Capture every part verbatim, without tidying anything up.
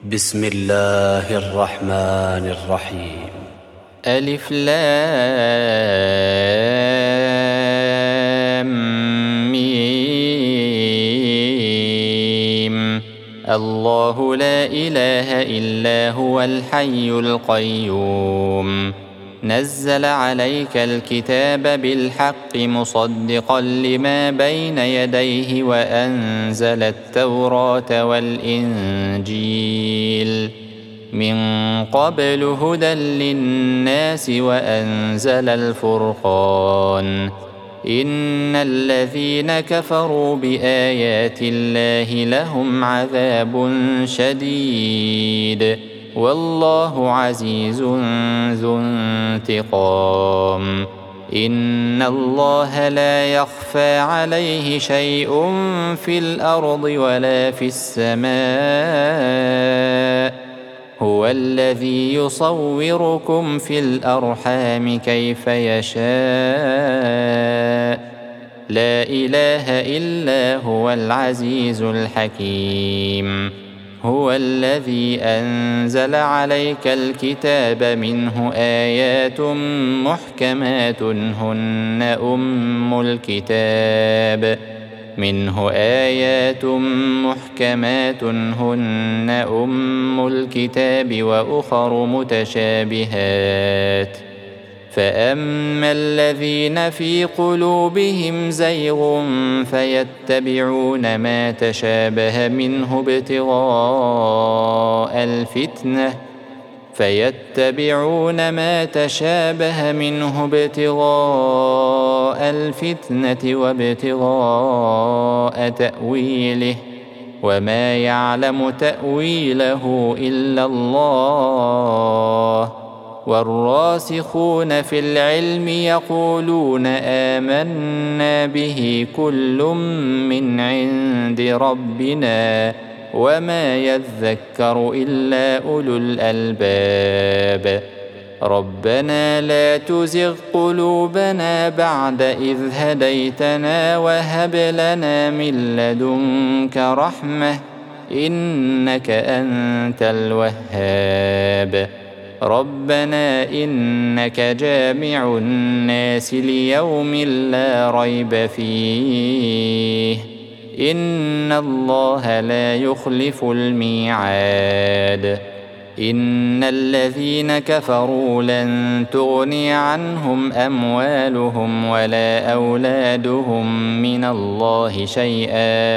بسم الله الرحمن الرحيم. ألف لام ميم. الله لا إله إلا هو الحي القيوم، نزل عليك الكتاب بالحق مصدقا لما بين يديه وأنزل التوراة والإنجيل من قبل هدى للناس وأنزل الفرقان. إن الذين كفروا بآيات الله لهم عذاب شديد والله عزيز ذو انتقام. إن الله لا يخفى عليه شيء في الأرض ولا في السماء، هو الذي يصوركم في الأرحام كيف يشاء. لا إله إلا هو العزيز الحكيم. هو الذي أنزل عليك الكتاب منه آيات محكمات هن أم الكتاب منه آيات محكمات هن أم الكتاب وأخر متشابهات، فأما الذين في قلوبهم زيغ فيتبعون ما تشابه منه ابتغاء الفتنة فيتبعون ما تشابه منه ابتغاء الفتنة وابتغاء تأويله وما يعلم تأويله إلا الله. والراسخون في العلم يقولون آمنا به كل من عند ربنا وما يذكر إلا أولو الألباب. ربنا لا تزغ قلوبنا بعد إذ هديتنا وهب لنا من لدنك رحمة إنك أنت الوهاب. ربنا إنك جامع الناس ليوم لا ريب فيه إن الله لا يخلف الميعاد. إن الذين كفروا لن تغني عنهم أموالهم ولا أولادهم من الله شيئا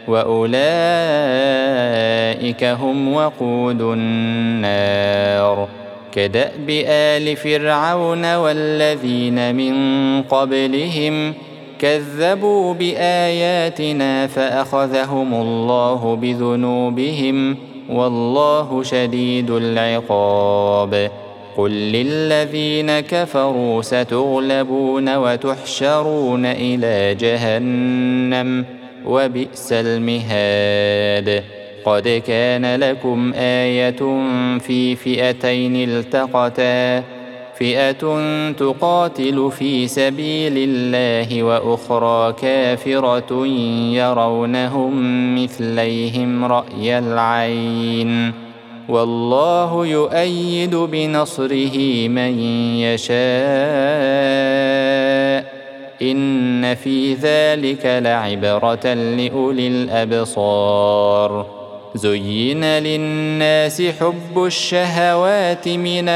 وأولئك هم وقود النار. كدأب آل فرعون والذين من قبلهم كذبوا بآياتنا فأخذهم الله بذنوبهم والله شديد العقاب. قل للذين كفروا ستغلبون وتحشرون إلى جهنم وبئس المهاد. قد كان لكم آية في فئتين التقتا، فئة تقاتل في سبيل الله وأخرى كافرة يرونهم مثليهم رأي العين والله يؤيد بنصره من يشاء. إن في ذلك لعبرة لأولي الأبصار. زين للناس حب الشهوات من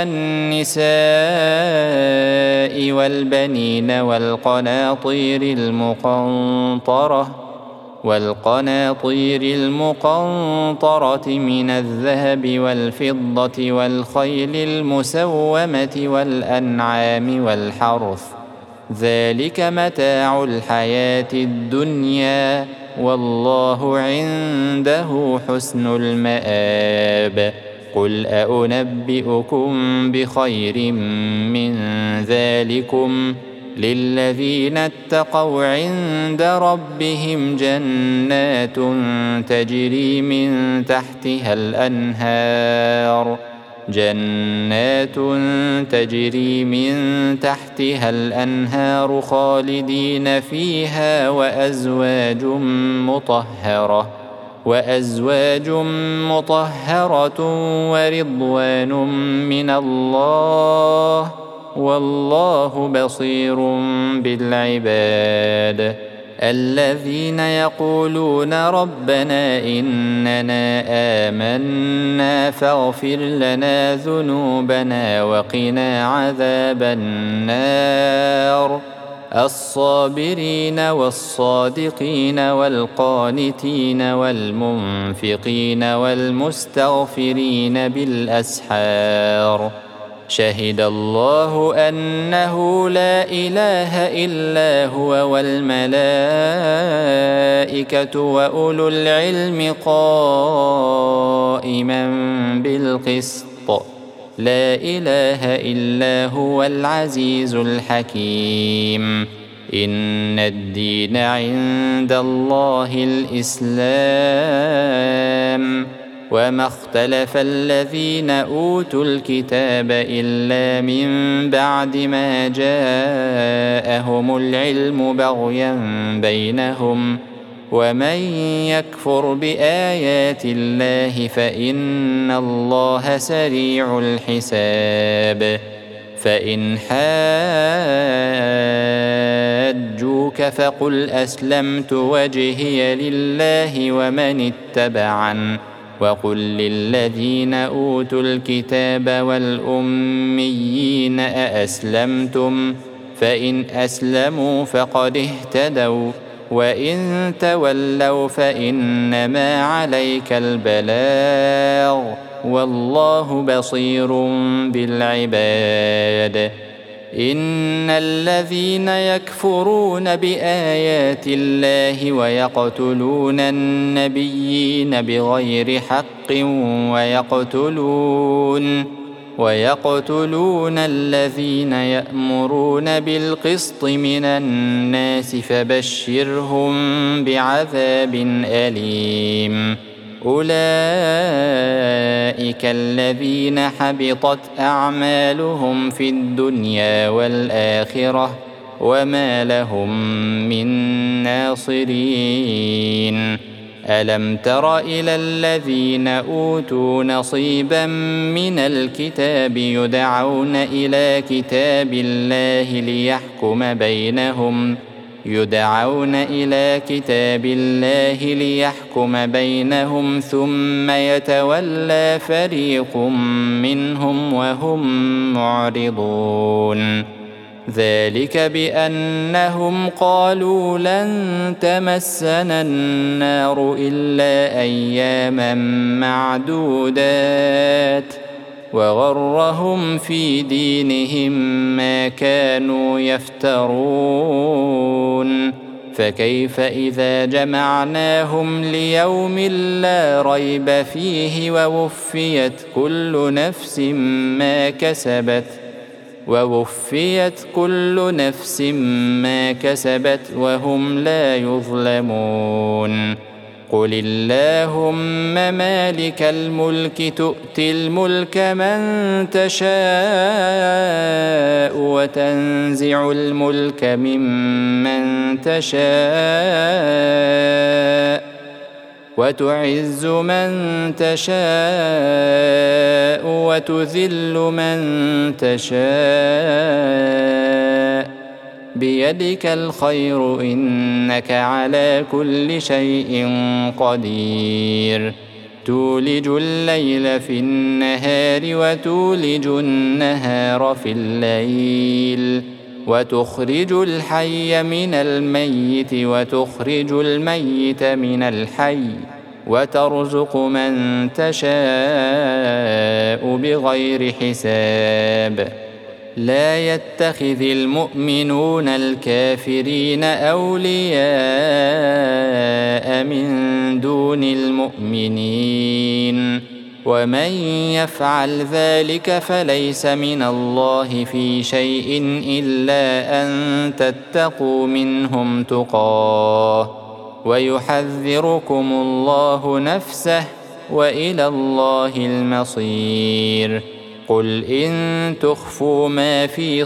النساء والبنين والقناطير المقنطرة والقناطير المقنطرة من الذهب والفضة والخيل المسومة والأنعام والحرث، ذلك متاع الحياة الدنيا والله عنده حسن المآب. قل أنبئكم بخير من ذلكم للذين اتقوا عند ربهم جنات تجري من تحتها الأنهار جنات تجري من تحتها الأنهار خالدين فيها وأزواج مطهرة وأزواج مطهرة ورضوان من الله والله بصير بالعباد. الذين يقولون ربنا إننا آمنا فاغفر لنا ذنوبنا وقنا عذاب النار. الصابرين والصادقين والقانتين والمنفقين والمستغفرين بالأسحار. شهد الله أنه لا إله إلا هو والملائكة وأولو العلم قائما بالقسط لا إله إلا هو العزيز الحكيم. إن الدين عند الله الإسلام وما اختلف الذين أوتوا الكتاب إلا من بعد ما جاءهم العلم بغيا بينهم ومن يكفر بآيات الله فإن الله سريع الحساب. فإن حاجوك فقل أسلمت وجهي لله ومن اتبعن وقل للذين أوتوا الكتاب والأميين أأسلمتم فإن أسلموا فقد اهتدوا وإن تولوا فإنما عليك البلاغ والله بصير بالعباد. إن الذين يكفرون بآيات الله ويقتلون النبيين بغير حق ويقتلون ويقتلون الذين يأمرون بالقسط من الناس فبشرهم بعذاب أليم. أولئك الذين حبطت أعمالهم في الدنيا والآخرة وما لهم من ناصرين. ألم تر إلى الذين أوتوا نصيبا من الكتاب يدعون إلى كتاب الله ليحكم بينهم يدعون إلى كتاب الله ليحكم بينهم ثم يتولى فريق منهم وهم معرضون. ذلك بأنهم قالوا لن تمسنا النار إلا أياما معدودات وغرهم في دينهم ما كانوا يفترون. فكيف إذا جمعناهم ليوم لا ريب فيه ووفيت كل نفس ما كسبت ووفيت كل نفس ما كسبت وهم لا يظلمون. قل اللهم مالك الملك تؤتي الملك من تشاء وتنزع الملك ممن تشاء وتعز من تشاء وتذل من تشاء بيدك الخير إنك على كل شيء قدير. تولج الليل في النهار وتولج النهار في الليل وتخرج الحي من الميت وتخرج الميت من الحي وترزق من تشاء بغير حساب. لا يتخذ المؤمنون الكافرين أولياء من دون المؤمنين ومن يفعل ذلك فليس من الله في شيء إلا أن تتقوا منهم تقاه ويحذركم الله نفسه وإلى الله المصير. قل إن تخفوا ما في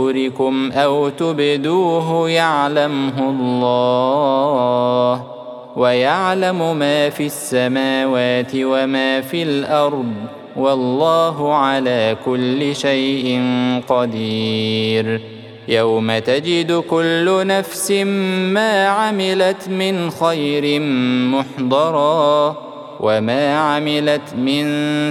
صدوركم أو تبدوه يعلمه الله ويعلم ما في السماوات وما في الأرض والله على كل شيء قدير. يوم تجد كل نفس ما عملت من خير محضرا وما عملت من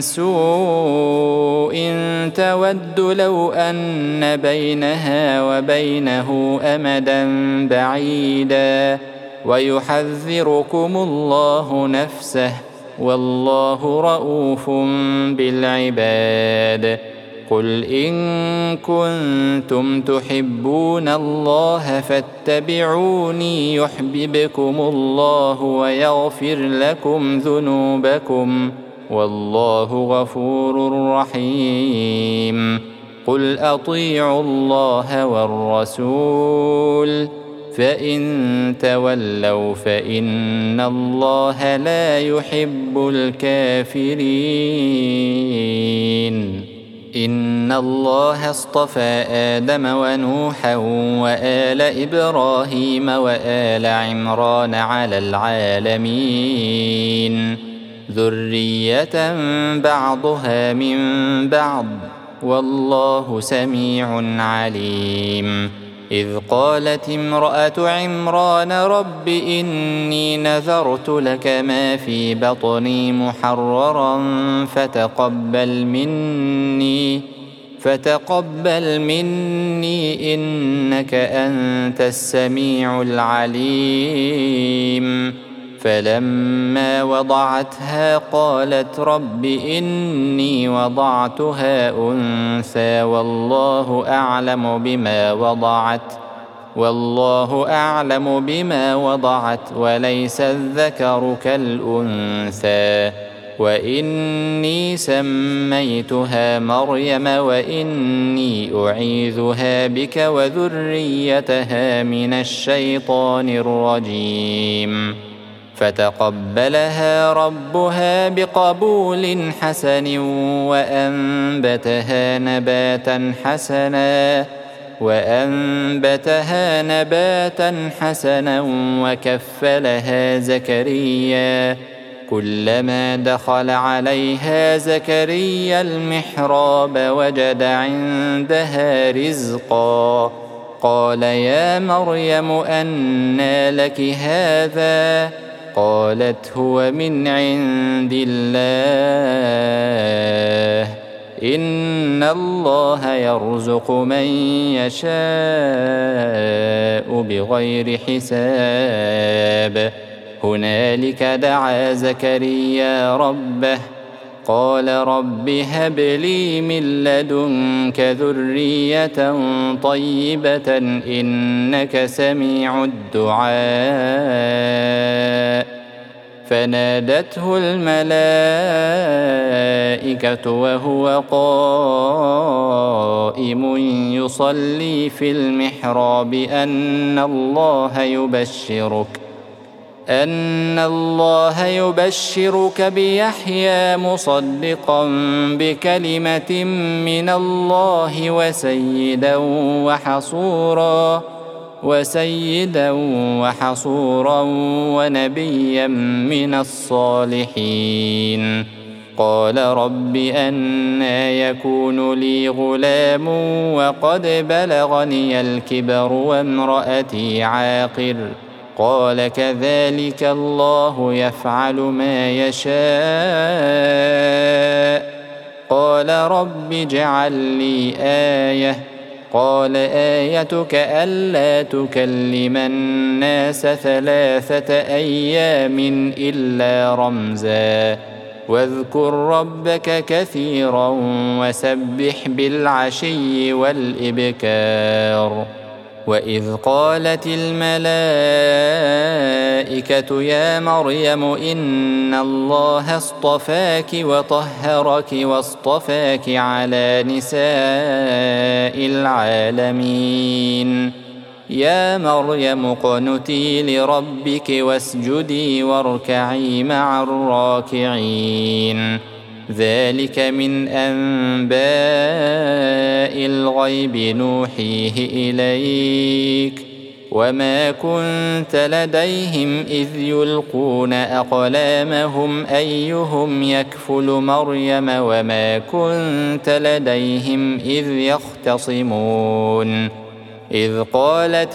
سوء تود لو أن بينها وبينه أمدا بعيدا ويحذركم الله نفسه والله رؤوف بالعباد. قل إن كنتم تحبون الله فاتبعوني يحببكم الله ويغفر لكم ذنوبكم والله غفور رحيم. قل أطيعوا الله والرسول فإن تولوا فإن الله لا يحب الكافرين. إن الله اصطفى آدم ونوحا وآل إبراهيم وآل عمران على العالمين ذرية بعضها من بعض والله سميع عليم. إذ قالت امرأة عمران رب إني نذرت لك ما في بطني محررا فتقبل مني فتقبل مني إنك أنت السميع العليم. فلما وضعتها قالت رب إني وضعتها أنثى والله أعلم بما وضعت والله أعلم بما وضعت وليس الذكر كالأنثى وإني سميتها مريم وإني أعيذها بك وذريتها من الشيطان الرجيم. فتقبلها ربها بقبول حسن وأنبتها نباتا حسنا وأنبتها نباتا حسنا وكفلها زكريا كلما دخل عليها زكريا المحراب وجد عندها رزقا قال يا مريم أنى لك هذا قالت هو من عند الله إن الله يرزق من يشاء بغير حساب. هنالك دعا زكريا ربه قال رب هب لي من لدنك ذرية طيبة إنك سميع الدعاء. فنادته الملائكة وهو قائم يصلي في المحراب أن الله يبشرك أن الله يبشرك بيحيى مصدقا بكلمة من الله وسيدا وحصورا وسيدا وحصورا ونبيا من الصالحين. قال رب أنى يكون لي غلام وقد بلغني الكبر وامرأتي عاقر قال كذلك الله يفعل ما يشاء. قال رب اجعل لي آية قال آيتك ألا تكلم الناس ثلاثة أيام إلا رمزا واذكر ربك كثيرا وسبح بالعشي والإبكار. وإذ قالت الملائكة يا مريم إن الله اصطفاك وطهرك واصطفاك على نساء العالمين. يا مريم اقنتي لربك واسجدي واركعي مع الراكعين. ذلك من أنباء الغيب نوحيه إليك وما كنت لديهم إذ يلقون أقلامهم أيهم يكفل مريم وما كنت لديهم إذ يختصمون إذ قالت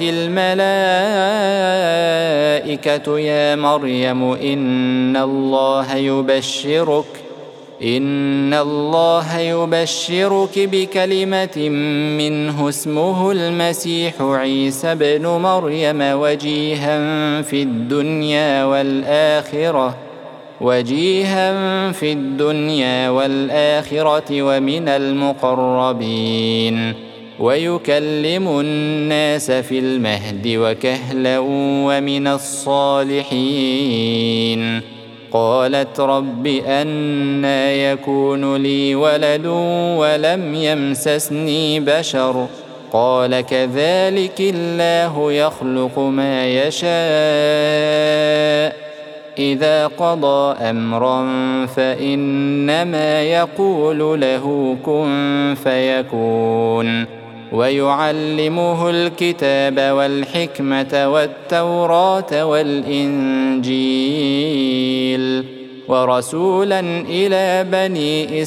الملائكة يا مريم إن الله يبشرك إن الله يبشرك بكلمة منه اسمه المسيح عيسى ابن مريم وجيها في الدنيا والآخرة وجيها في الدنيا والآخرة ومن المقربين ويكلم الناس في المهد وكهلا ومن الصالحين قالت رب أنى يكون لي ولد ولم يمسسني بشر قال كذلك الله يخلق ما يشاء إذا قضى أمرا فإنما يقول له كن فيكون ويعلمه الكتاب والحكمة والتوراة والإنجيل ورسولا إلى بني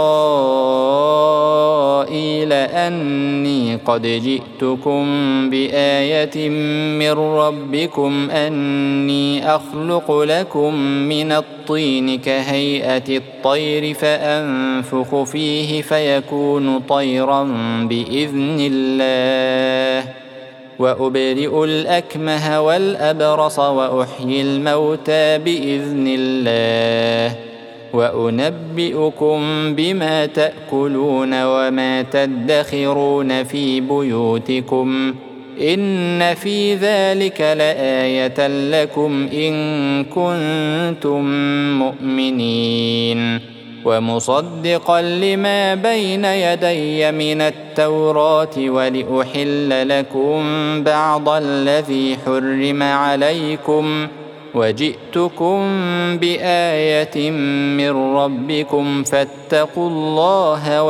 إسرائيل أني قد جئتكم بآية من ربكم أني أخلق لكم من الطين كهيئة الطير فأنفخ فيه فيكون طيرا بإذن الله وأبرئ الأكمه والأبرص وأحيي الموتى بإذن الله وأنبئكم بما تأكلون وما تدخرون في بيوتكم إن في ذلك لآية لكم إن كنتم مؤمنين ومصدقا لما بين يدي من التوراة ولأحل لكم بعض الذي حرم عليكم وجئتكم بآية من ربكم فاتقوا الله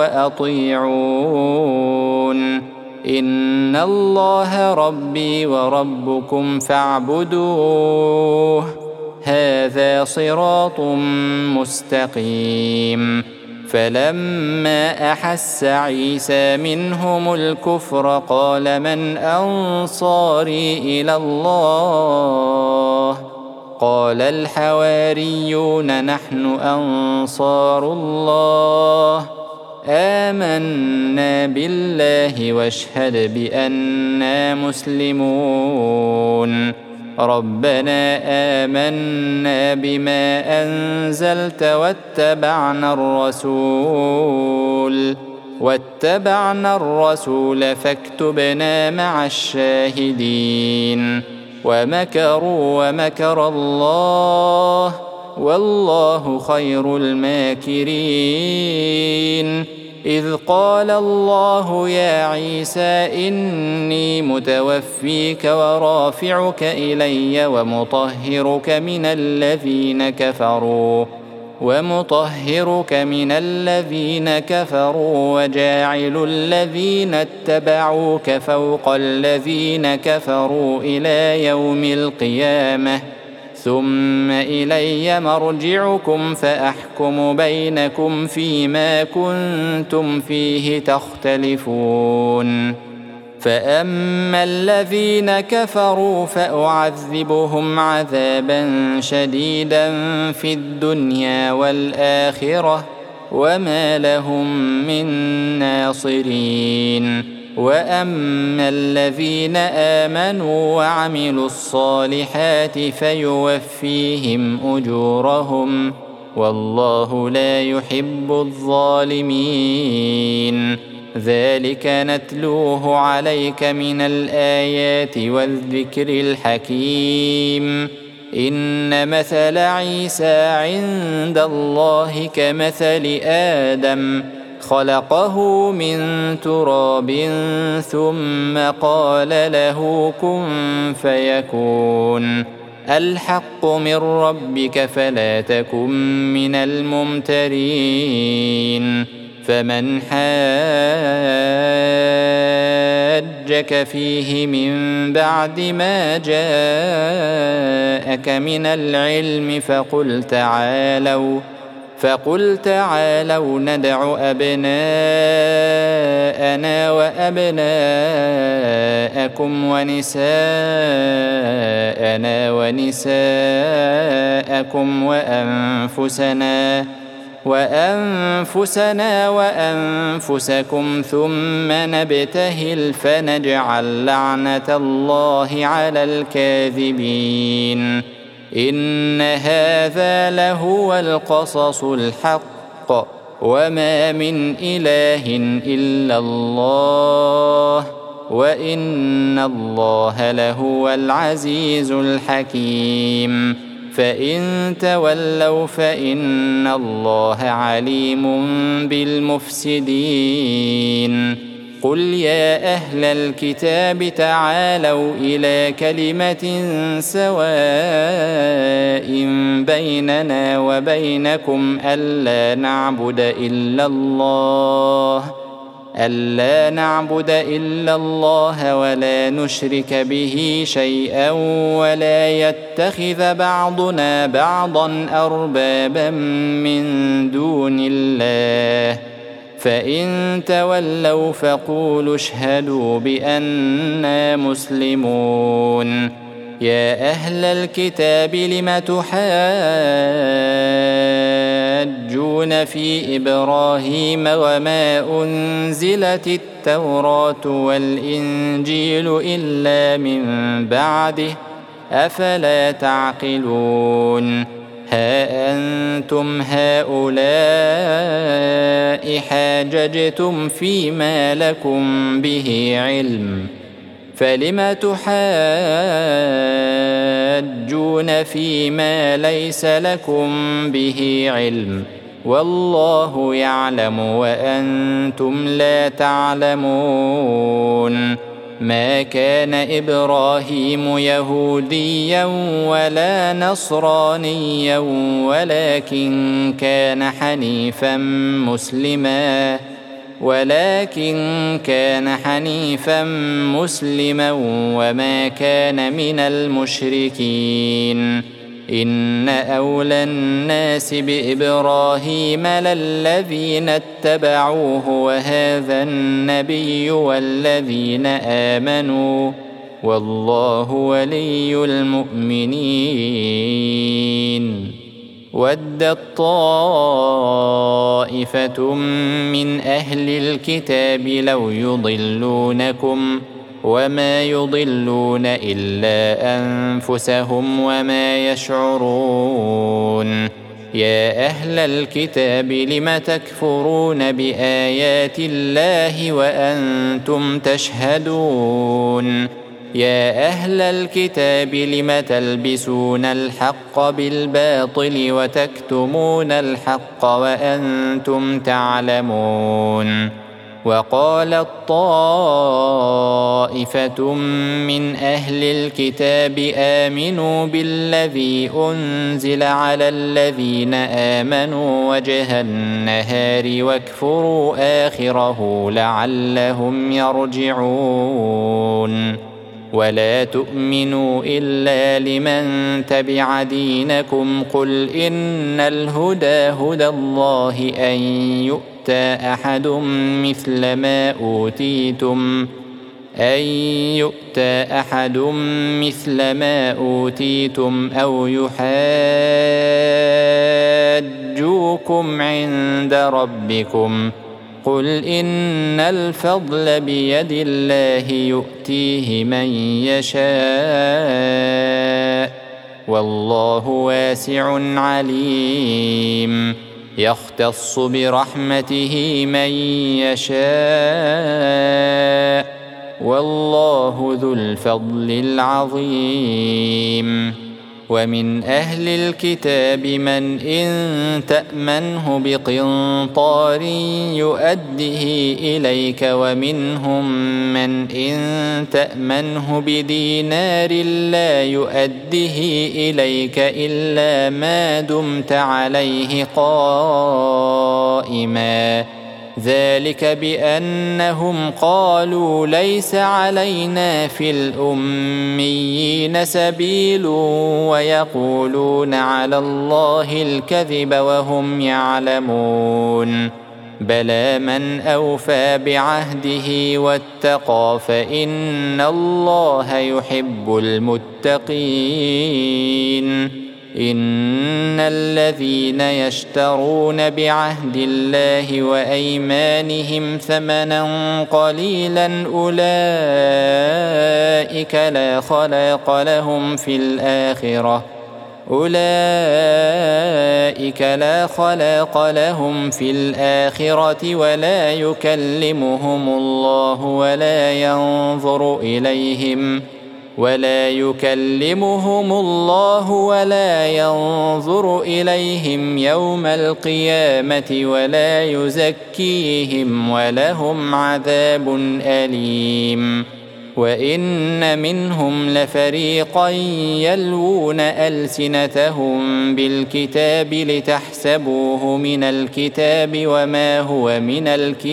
وأطيعون إن الله ربي وربكم فاعبدوه هذا صراط مستقيم فلما أحس عيسى منهم الكفر قال من أنصاري إلى الله قال الحواريون نحن أنصار الله آمنا بالله واشهد بأننا مسلمون ربنا آمنا بما أنزلت واتبعنا الرسول واتبعنا الرسول فاكتبنا مع الشاهدين ومكروا ومكر الله والله خير الماكرين إذ قال الله يا عيسى إني متوفيك ورافعك إلي ومطهرك من الذين كفروا ومطهرك من الذين كفروا وجاعل الذين اتبعوك فوق الذين كفروا إلى يوم القيامة ثم إلي مرجعكم فأحكم بينكم فيما كنتم فيه تختلفون فأما الذين كفروا فأعذبهم عذابا شديدا في الدنيا والآخرة وما لهم من ناصرين وأما الذين آمنوا وعملوا الصالحات فيوفيهم أجورهم والله لا يحب الظالمين ذلك نتلوه عليك من الآيات والذكر الحكيم إن مثل عيسى عند الله كمثل آدم خلقه من تراب ثم قال له كن فيكون الحق من ربك فلا تكن من الممترين فمن حاد حاجك فيه من بعد ما جاءك من العلم فقل تعالوا فقل تعالوا ندع أبناءنا وأبناءكم ونساءنا ونساءكم وأنفسنا وأنفسنا وأنفسكم ثم نبتهل فنجعل لعنة الله على الكاذبين إن هذا لهو القصص الحق وما من إله إلا الله وإن الله لهو العزيز الحكيم فإن تولوا فإن الله عليم بالمفسدين قل يا أهل الكتاب تعالوا إلى كلمة سواء بيننا وبينكم ألا نعبد إلا الله ألا نعبد إلا الله ولا نشرك به شيئا ولا يتخذ بعضنا بعضا أربابا من دون الله فإن تولوا فقولوا اشهدوا بأننا مسلمون يا أهل الكتاب لم تحاجون في إبراهيم وما أنزلت التوراة والإنجيل إلا من بعده أفلا تعقلون ها أنتم هؤلاء حاججتم فيما لكم به علم فلم تحاجون فيما ليس لكم به علم والله يعلم وأنتم لا تعلمون ما كان إبراهيم يهوديا ولا نصرانيا ولكن كان حنيفا مسلما ولكن كان حنيفا مسلما وما كان من المشركين إن أولى الناس بإبراهيم للذين اتبعوه وهذا النبي والذين آمنوا والله ولي المؤمنين ودت طائفة من أهل الكتاب لو يضلونكم وما يضلون إلا أنفسهم وما يشعرون يا أهل الكتاب لم تكفرون بآيات الله وأنتم تشهدون يا أهل الكتاب لم تلبسون الحق بالباطل وتكتمون الحق وأنتم تعلمون وقالت طائفة من أهل الكتاب آمنوا بالذي أنزل على الذين آمنوا وجه النهار واكفروا آخره لعلهم يرجعون ولا تؤمنوا إلا لمن تبع دينكم قل إن الهدى هدى الله أن يؤتى أحد مثل ما أوتيتم أن يؤتى أحد مثل ما أوتيتم أو يحاجوكم عند ربكم قل إن الفضل بيد الله يؤتيه من يشاء والله واسع عليم يختص برحمته من يشاء والله ذو الفضل العظيم ومن أهل الكتاب من إن تأمنه بقنطار يؤده إليك ومنهم من إن تأمنه بدينار لا يؤده إليك إلا ما دمت عليه قائما ذلك بأنهم قالوا ليس علينا في الأميين سبيل ويقولون على الله الكذب وهم يعلمون بلى من أوفى بعهده واتقى فإن الله يحب المتقين إن الذين يشترون بعهد الله وأيمانهم ثمنا قليلا أولئك لا خلاق لهم في الآخرة أولئك لا خلاق لهم في الآخرة ولا يكلمهم الله ولا ينظر إليهم ولا يكلمهم الله ولا ينظر إليهم يوم القيامة ولا يزكيهم ولهم عذاب أليم وإن منهم لفريقا يلوون ألسنتهم بالكتاب لتحسبوه من الكتاب وما هو من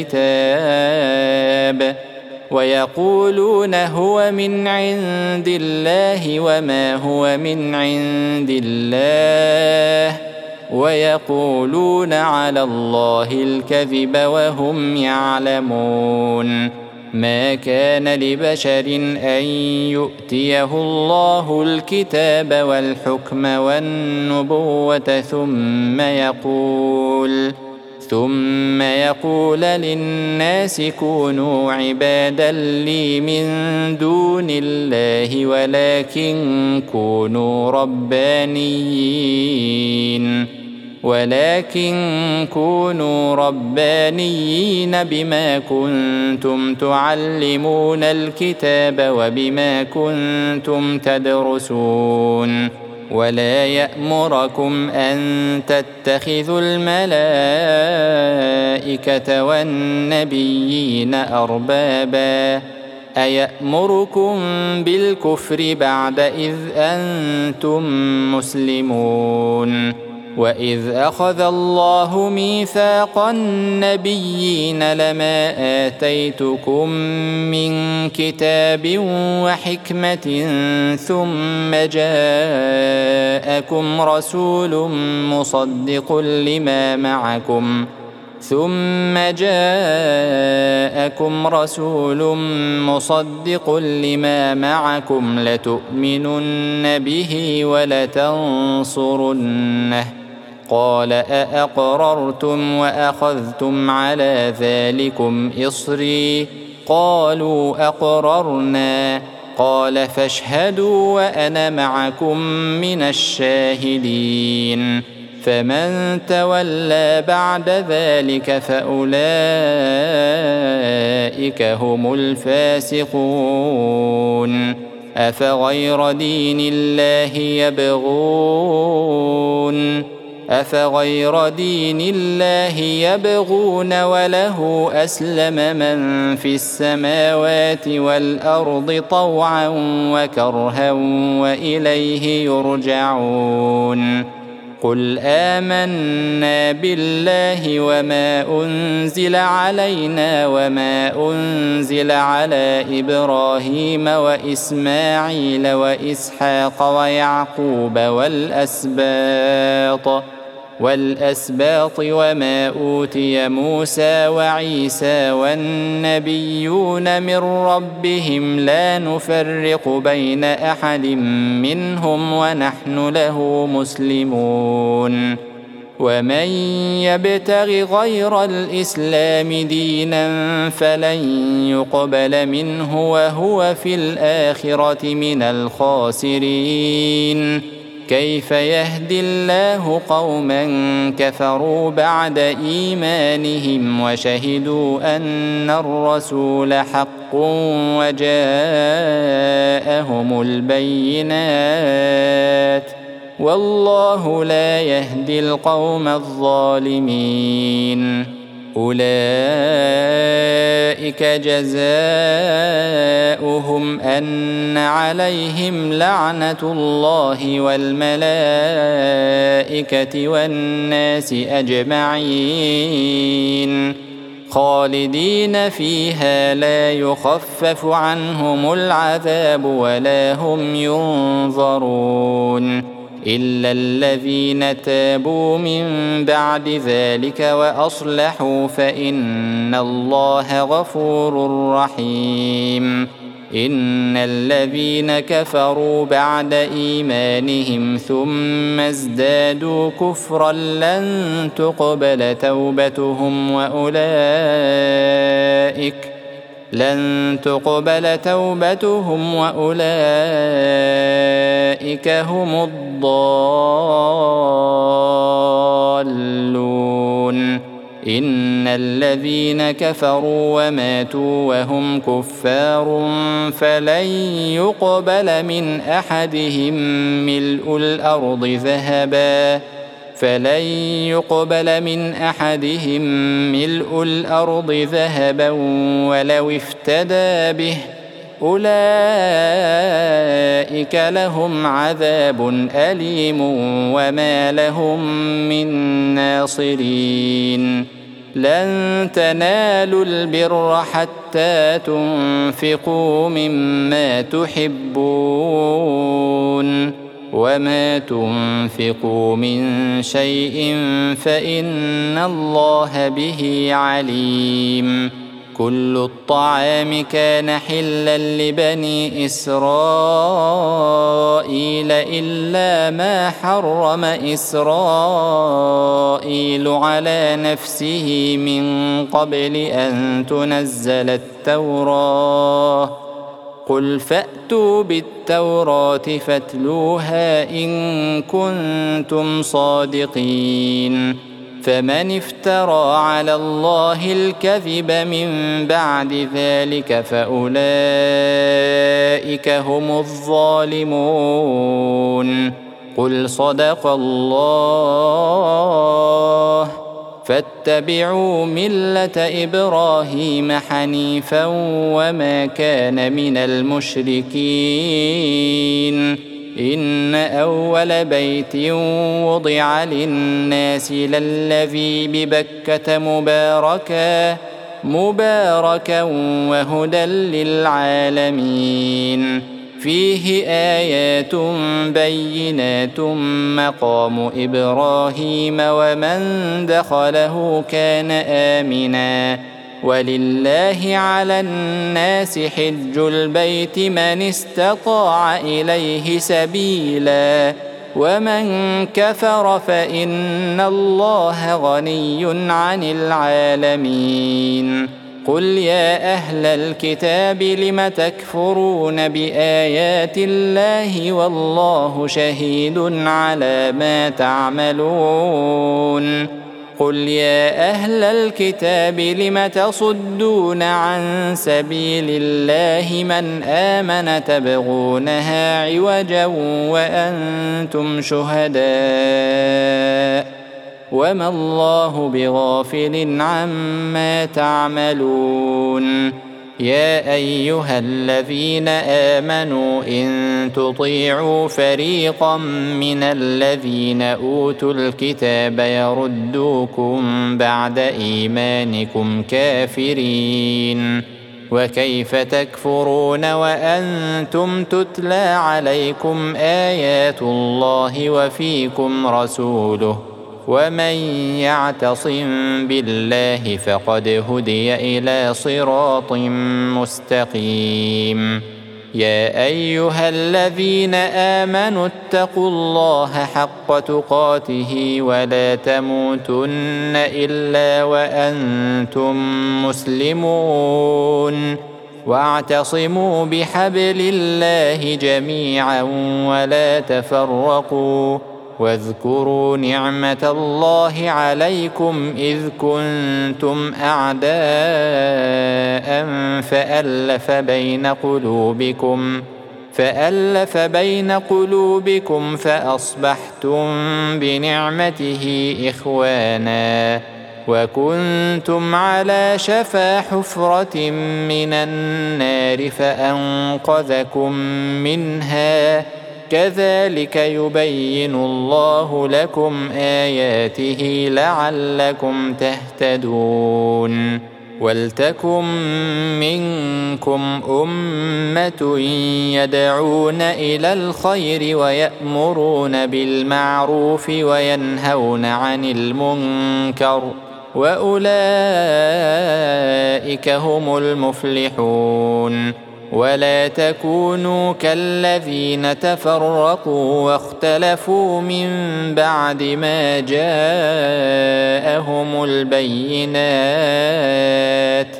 الكتاب ويقولون هو من عند الله وما هو من عند الله ويقولون على الله الكذب وهم يعلمون ما كان لبشر أن يؤتيه الله الكتاب والحكم والنبوة ثم يقول ثم يقول للناس كونوا عبادا لي من دون الله ولكن كونوا ربانيين ولكن كونوا ربانيين بما كنتم تعلمون الكتاب وبما كنتم تدرسون ولا يأمركم أن تتخذوا الملائكة والنبيين أربابا أيأمركم بالكفر بعد إذ أنتم مسلمون وإذ أخذ الله ميثاق النبيين لما آتيتكم من كتاب وحكمة ثم جاءكم رسول مصدق لما معكم ثم جاءكم رسول مصدق لما معكم لتؤمنن به ولتنصرنه قال أأقررتم وأخذتم على ذلكم إصري قالوا أقررنا قال فاشهدوا وأنا معكم من الشاهدين فمن تولى بعد ذلك فأولئك هم الفاسقون أفغير دين الله يبغون أفغير دين الله يبغون وله أسلم من في السماوات والأرض طوعا وكرها وإليه يرجعون قل آمنا بالله وما أنزل علينا وما أنزل على إبراهيم وإسماعيل وإسحاق ويعقوب والأسباط والأسباط وما أوتي موسى وعيسى والنبيون من ربهم لا نفرق بين أحد منهم ونحن له مسلمون ومن يبتغ غير الإسلام دينا فلن يقبل منه وهو في الآخرة من الخاسرين كيف يهدي الله قوما كفروا بعد إيمانهم وشهدوا أن الرسول حق وجاءهم البينات والله لا يهدي القوم الظالمين أولئك جزاؤهم أن عليهم لعنة الله والملائكة والناس أجمعين خالدين فيها لا يخفف عنهم العذاب ولا هم ينظرون إلا الذين تابوا من بعد ذلك وأصلحوا فإن الله غفور رحيم إن الذين كفروا بعد إيمانهم ثم ازدادوا كفرا لن تقبل توبتهم وأولئك لن تقبل توبتهم وأولئك هم الضالون إن الذين كفروا وماتوا وهم كفار فلن يقبل من أحدهم ملء الأرض ذهبا فلن يقبل من أحدهم ملء الأرض ذهبا ولو افتدى به أولئك لهم عذاب أليم وما لهم من ناصرين لن تنالوا البر حتى تنفقوا مما تحبون وما تنفقوا من شيء فإن الله به عليم كل الطعام كان حلا لبني إسرائيل إلا ما حرم إسرائيل على نفسه من قبل أن تنزل التوراة قل فأتوا بالتوراة فاتلوها إن كنتم صادقين فمن افترى على الله الكذب من بعد ذلك فأولئك هم الظالمون قل صدق الله فاتبعوا ملة إبراهيم حنيفا وما كان من المشركين إن أول بيت وضع للناس للذي ببكة مباركا مباركا وهدى للعالمين فيه آيات بينات مقام إبراهيم ومن دخله كان آمنا ولله على الناس حج البيت من استطاع إليه سبيلا ومن كفر فإن الله غني عن العالمين قل يا أهل الكتاب لم تكفرون بآيات الله والله شهيد على ما تعملون قل يا أهل الكتاب لم تصدون عن سبيل الله من آمن تبغونها عوجا وأنتم شهداء وما الله بغافل عما تعملون يا أيها الذين آمنوا إن تطيعوا فريقا من الذين أوتوا الكتاب يردوكم بعد إيمانكم كافرين وكيف تكفرون وأنتم تتلى عليكم آيات الله وفيكم رسوله ومن يعتصم بالله فقد هدي إلى صراط مستقيم يا أيها الذين آمنوا اتقوا الله حق تقاته ولا تموتن إلا وأنتم مسلمون واعتصموا بحبل الله جميعا ولا تفرقوا واذكروا نعمة الله عليكم إذ كنتم أعداء فألف بين قلوبكم فألف بين قلوبكم فأصبحتم بنعمته إخوانا وكنتم على شفا حفرة من النار فأنقذكم منها كذلك يبين الله لكم آياته لعلكم تهتدون ولتكن منكم أمة يدعون إلى الخير ويأمرون بالمعروف وينهون عن المنكر وأولئك هم المفلحون. ولا تكونوا كالذين تفرقوا واختلفوا من بعد ما جاءهم البينات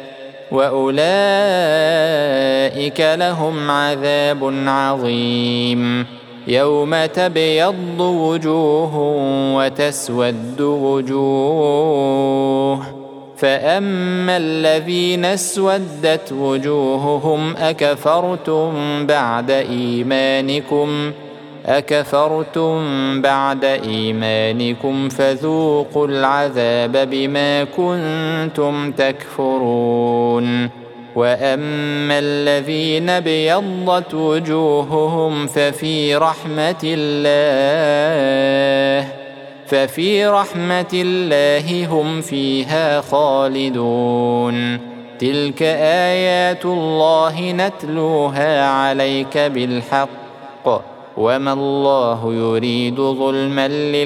وأولئك لهم عذاب عظيم. يوم تبيض وجوه وتسود وجوه فأما الذين اسودت وجوههم أكفرتم بعد إيمانكم أكفرتم بعد إيمانكم فذوقوا العذاب بما كنتم تكفرون. وأما الذين ابيضت وجوههم ففي رحمة الله ففي رحمة الله هم فيها خالدون. تلك آيات الله نتلوها عليك بالحق وما الله يريد ظلما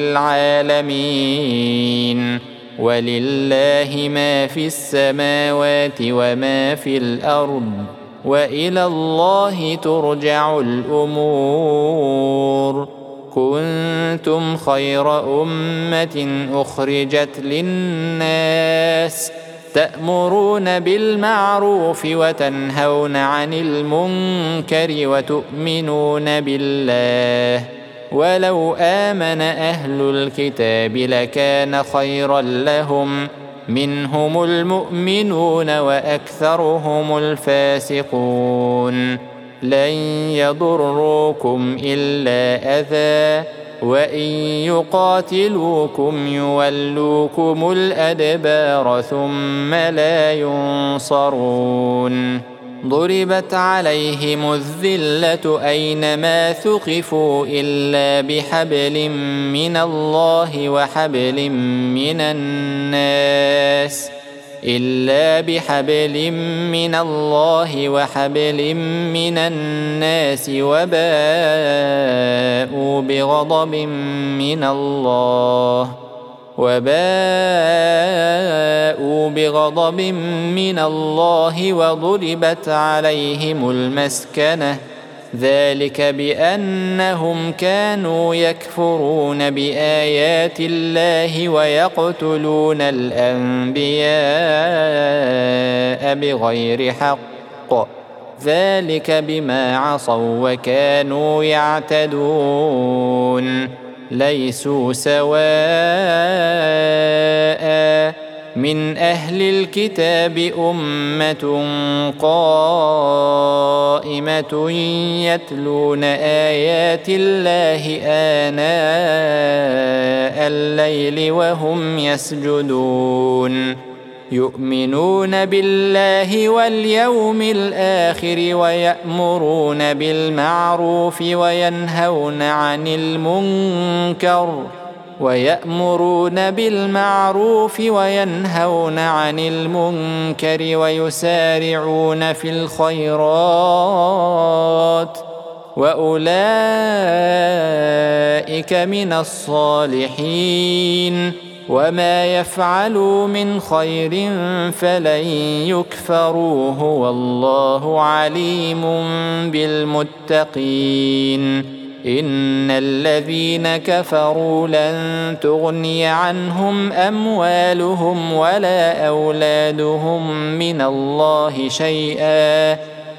للعالمين. ولله ما في السماوات وما في الأرض وإلى الله ترجع الأمور. كنتم خير أمة أخرجت للناس تأمرون بالمعروف وتنهون عن المنكر وتؤمنون بالله. ولو آمن أهل الكتاب لكان خيرا لهم منهم المؤمنون وأكثرهم الفاسقون. لن يضروكم إلا أذى وإن يقاتلوكم يولوكم الأدبار ثم لا ينصرون. ضربت عليهم الذلة أينما ثقفوا إلا بحبل من الله وحبل من الناس إلا بحبل من الله وحبل من الناس وباءوا بغضب من الله وباءوا بغضب من الله وضربت عليهم المسكنة ذلك بأنهم كانوا يكفرون بآيات الله ويقتلون الأنبياء بغير حق ذلك بما عصوا وكانوا يعتدون. ليسوا سواء من أهل الكتاب أمة قائمة يتلون آيات الله آناء الليل وهم يسجدون يؤمنون بالله واليوم الآخر ويأمرون بالمعروف وينهون عن المنكر ويأمرون بالمعروف وينهون عن المنكر ويسارعون في الخيرات وأولئك من الصالحين. وما يفعلوا من خير فلن يكفروه والله عليم بالمتقين. إن الذين كفروا لن تغني عنهم أموالهم ولا أولادهم من الله شيئا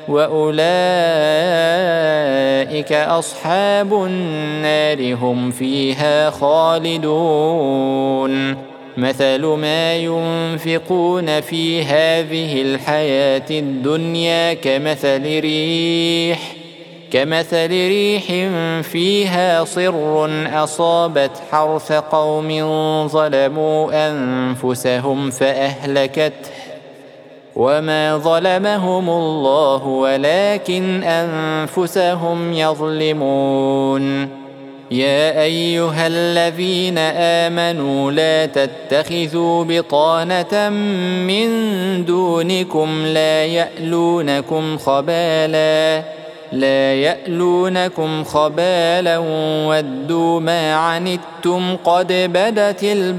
وأولئك أصحاب النار هم فيها خالدون. مثل ما ينفقون في هذه الحياة الدنيا كمثل ريح كمثل ريح فيها صر أصابت حرث قوم ظلموا أنفسهم فأهلكته وما ظلمهم الله ولكن أنفسهم يظلمون. يا أيها الذين آمنوا لا تتخذوا بطانة من دونكم لا يألونكم خبالا لا يألونكم خبالا ودوا ما عنتم قد بدت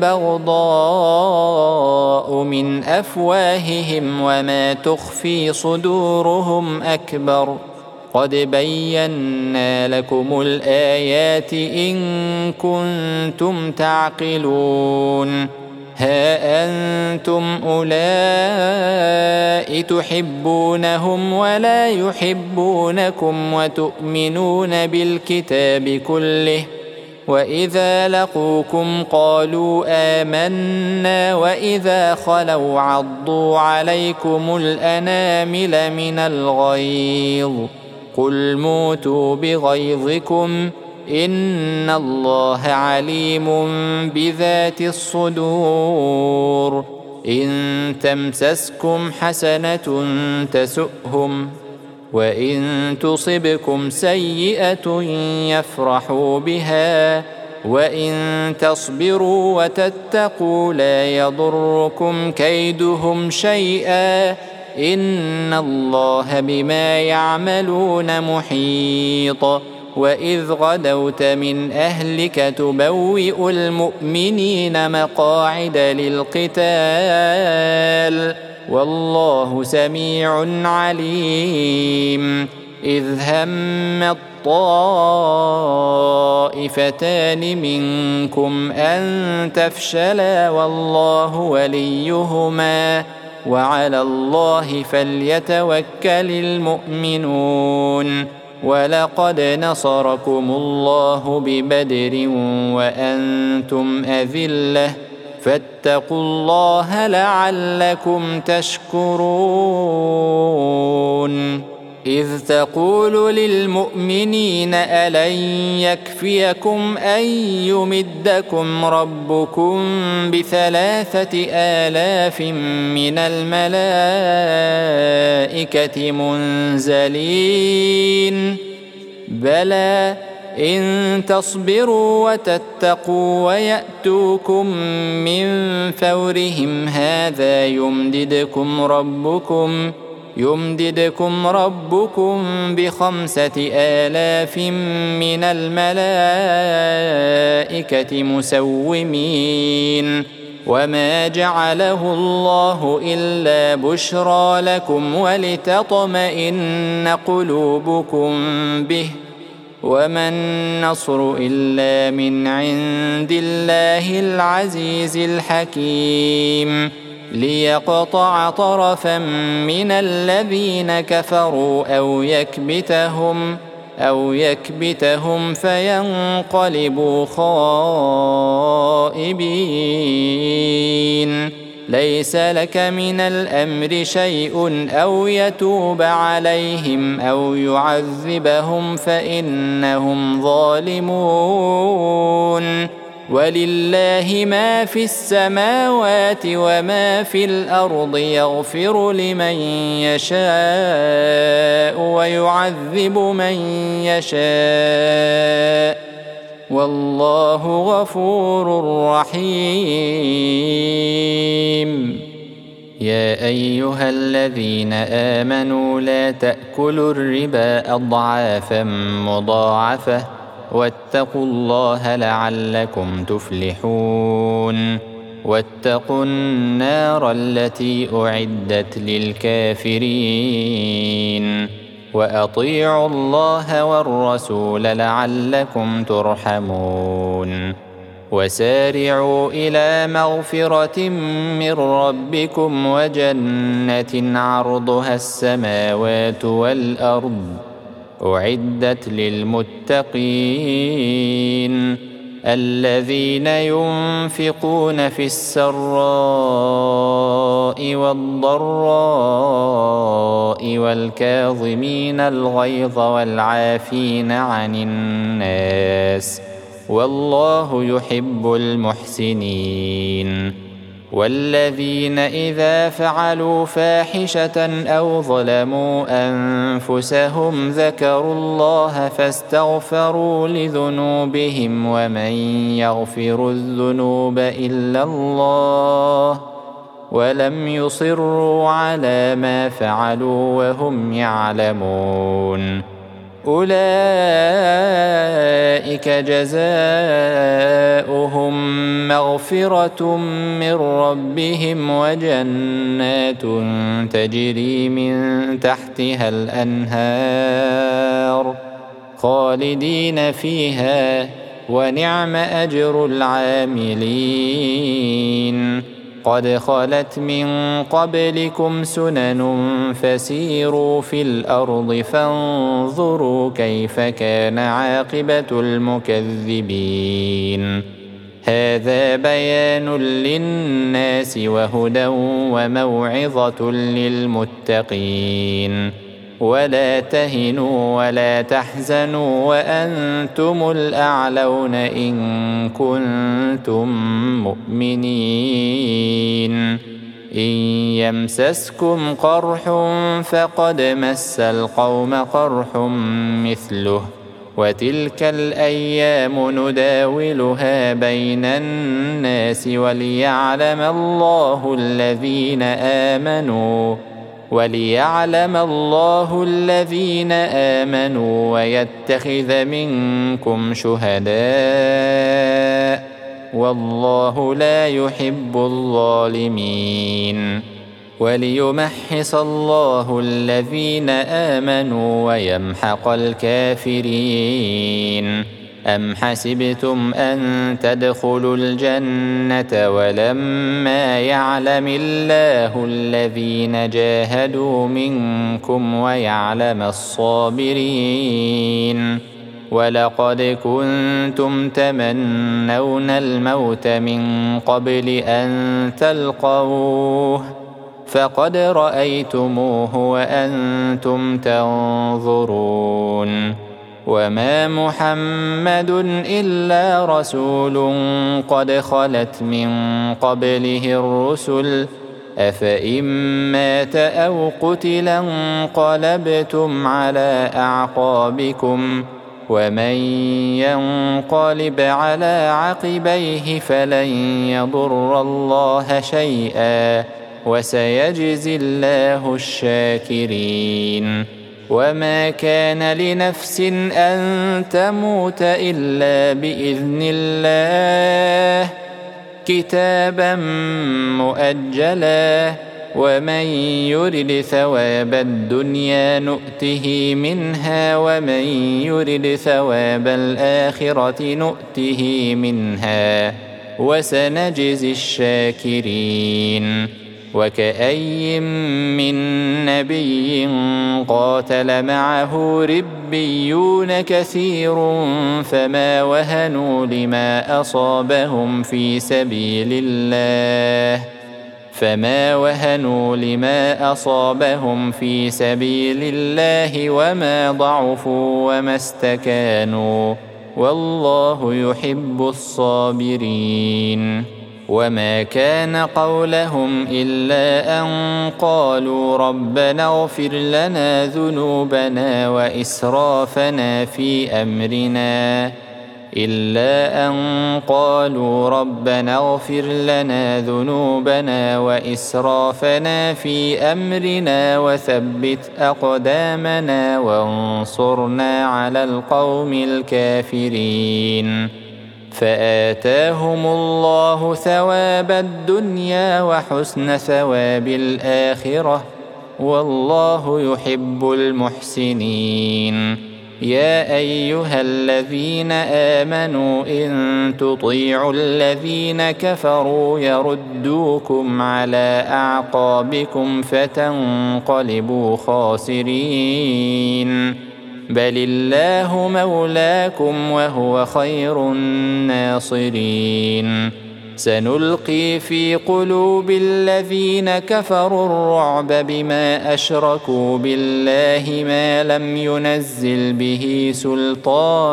البغضاء من أفواههم وما تخفي صدورهم أكبر قد بينا لكم الآيات إن كنتم تعقلون ها أنتم أولئك تحبونهم ولا يحبونكم وتؤمنون بالكتاب كله وإذا لقوكم قالوا آمنا وإذا خلوا عضوا عليكم الأنامل من الغيظ قل موتوا بغيظكم إن الله عليم بذات الصدور إن تمسسكم حسنة تسؤهم وإن تصبكم سيئة يفرحوا بها وإن تصبروا وتتقوا لا يضركم كيدهم شيئا إن الله بما يعملون محيط وإذ غدوت من أهلك تبوئ المؤمنين مقاعد للقتال والله سميع عليم إذ هم الطائفتان منكم أن تفشلا والله وليهما وعلى الله فليتوكل المؤمنون ولقد نصركم الله ببدر وأنتم أذلة فاتقوا الله لعلكم تشكرون إذ تقول للمؤمنين ألن يكفيكم أن يمدكم ربكم بثلاثة آلاف من الملائكة منزلين بلى إن تصبروا وتتقوا ويأتوكم من فورهم هذا يمددكم ربكم يمددكم ربكم بخمسة آلاف من الملائكة مسومين وما جعله الله إلا بشرى لكم ولتطمئن قلوبكم به وما النصر إلا من عند الله العزيز الحكيم ليقطع طرفا من الذين كفروا أو يكبتهم أو يكبتهم فينقلبوا خائبين ليس لك من الأمر شيء أو يتوب عليهم أو يعذبهم فإنهم ظالمون ولله ما في السماوات وما في الأرض يغفر لمن يشاء ويعذب من يشاء والله غفور رحيم يا أيها الذين آمنوا لا تأكلوا الربا أضعافا مضاعفة واتقوا الله لعلكم تفلحون واتقوا النار التي أعدت للكافرين وأطيعوا الله والرسول لعلكم ترحمون وسارعوا إلى مغفرة من ربكم وجنة عرضها السماوات والأرض أعدت للمتقين الذين ينفقون في السراء والضراء والكاظمين الغيظ والعافين عن الناس والله يحب المحسنين والذين إذا فعلوا فاحشة أو ظلموا أنفسهم ذكروا الله فاستغفروا لذنوبهم ومن يغفر الذنوب إلا الله ولم يصروا على ما فعلوا وهم يعلمون أولئك جزاؤهم مغفرة من ربهم وجنات تجري من تحتها الأنهار خالدين فيها ونعم أجر العاملين قد خلت من قبلكم سنن فسيروا في الأرض فانظروا كيف كان عاقبة المكذبين هذا بيان للناس وهدى وموعظة للمتقين ولا تهنوا ولا تحزنوا وأنتم الأعلون إن كنتم مؤمنين إن يمسسكم قرح فقد مس القوم قرح مثله وتلك الأيام نداولها بين الناس وليعلم الله الذين آمنوا وليعلم الله الذين آمنوا ويتخذ منكم شهداء والله لا يحب الظالمين وليمحص الله الذين آمنوا ويمحق الكافرين أم حسبتم أن تدخلوا الجنة ولما يعلم الله الذين جاهدوا منكم ويعلم الصابرين ولقد كنتم تمنون الموت من قبل أن تلقوه فقد رأيتموه وأنتم تنظرون وما محمد إلا رسول قد خلت من قبله الرسل أفإن مات أو قتل انقلبتم على أعقابكم ومن ينقلب على عقبيه فلن يضر الله شيئا وسيجزي الله الشاكرين وما كان لنفس أن تموت إلا بإذن الله كتابا مؤجلا ومن يرد ثواب الدنيا نؤته منها ومن يرد ثواب الآخرة نؤته منها وسنجزي الشاكرين وكأي من نبي قاتل معه ربيون كثير فما وهنوا لما أصابهم في سبيل الله فما وهنوا لما أصابهم في سبيل الله وما ضعفوا وما استكانوا والله يحب الصابرين وما كان قولهم إلا أن قالوا ربنا اغفر لنا ذنوبنا وإسرافنا في أمرنا إلا أن قالوا ربنا اغفر لنا ذنوبنا وإسرافنا في أمرنا وثبت أقدامنا وانصرنا على القوم الكافرين فآتاهم الله ثواب الدنيا وحسن ثواب الآخرة والله يحب المحسنين يا أيها الذين آمنوا إن تطيعوا الذين كفروا يردوكم على أعقابكم فتنقلبوا خاسرين بل الله مولاكم وهو خير الناصرين سنلقي في قلوب الذين كفروا الرعب بما أشركوا بالله ما لم ينزل به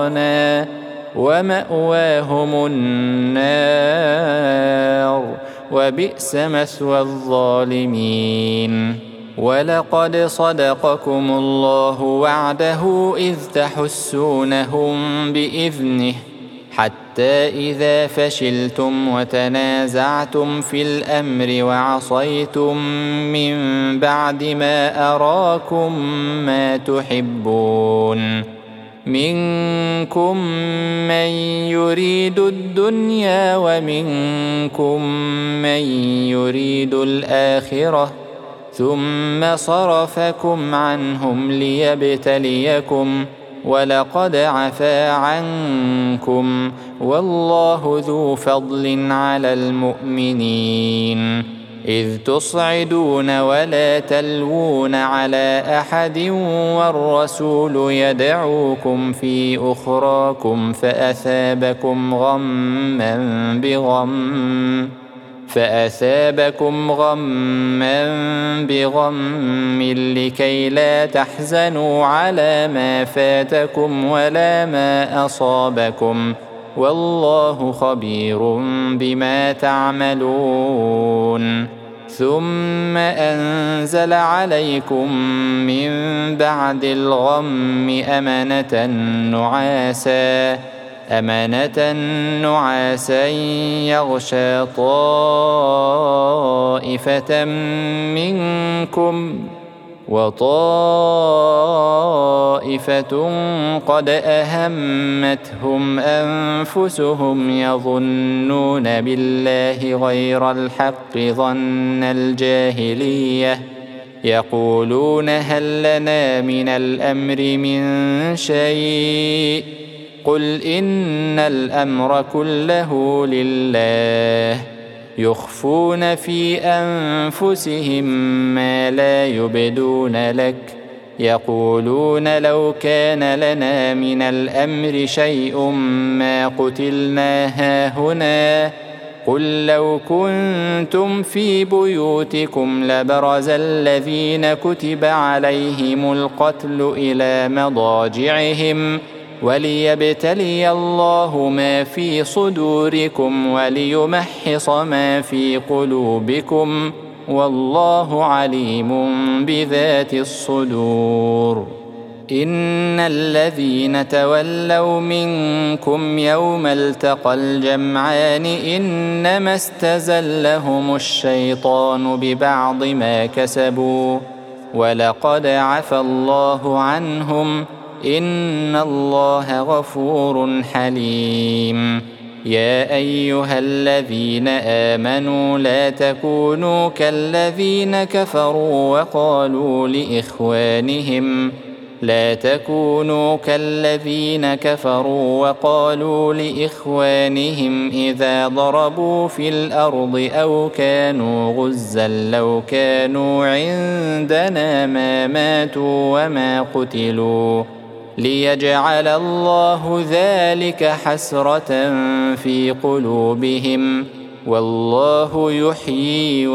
سلطانا ومأواهم النار وبئس مثوى الظالمين. ولقد صدقكم الله وعده إذ تحسونهم بإذنه حتى إذا فشلتم وتنازعتم في الأمر وعصيتم من بعد ما أراكم ما تحبون منكم من يريد الدنيا ومنكم من يريد الآخرة ثم صرفكم عنهم ليبتليكم ولقد عفا عنكم والله ذو فضل على المؤمنين إذ تصعدون ولا تلوون على أحد والرسول يدعوكم في أخراكم فأثابكم غما بغم فأثابكم غما بغم لكي لا تحزنوا على ما فاتكم ولا ما أصابكم والله خبير بما تعملون. ثم أنزل عليكم من بعد الغم أمنة نعاسا أمنة نعاسا يغشى طائفة منكم وطائفة قد أهمتهم أنفسهم يظنون بالله غير الحق ظن الجاهلية يقولون هل لنا من الأمر من شيء قل إن الأمر كله لله يخفون في أنفسهم ما لا يبدون لك يقولون لو كان لنا من الأمر شيء ما قتلنا هاهنا قل لو كنتم في بيوتكم لبرز الذين كتب عليهم القتل إلى مضاجعهم وليبتلي الله ما في صدوركم وليمحص ما في قلوبكم والله عليم بذات الصدور. إن الذين تولوا منكم يوم التقى الجمعان إنما استزلهم الشيطان ببعض ما كسبوا ولقد عفى الله عنهم إن الله غفور حليم. يا أيها الذين آمنوا لا تكونوا كالذين كفروا وقالوا لإخوانهم لا تكونوا كالذين كفروا وقالوا لإخوانهم إذا ضربوا في الأرض أو كانوا غزا لو كانوا عندنا ما ماتوا وما قتلوا ليجعل الله ذلك حسرة في قلوبهم والله يحيي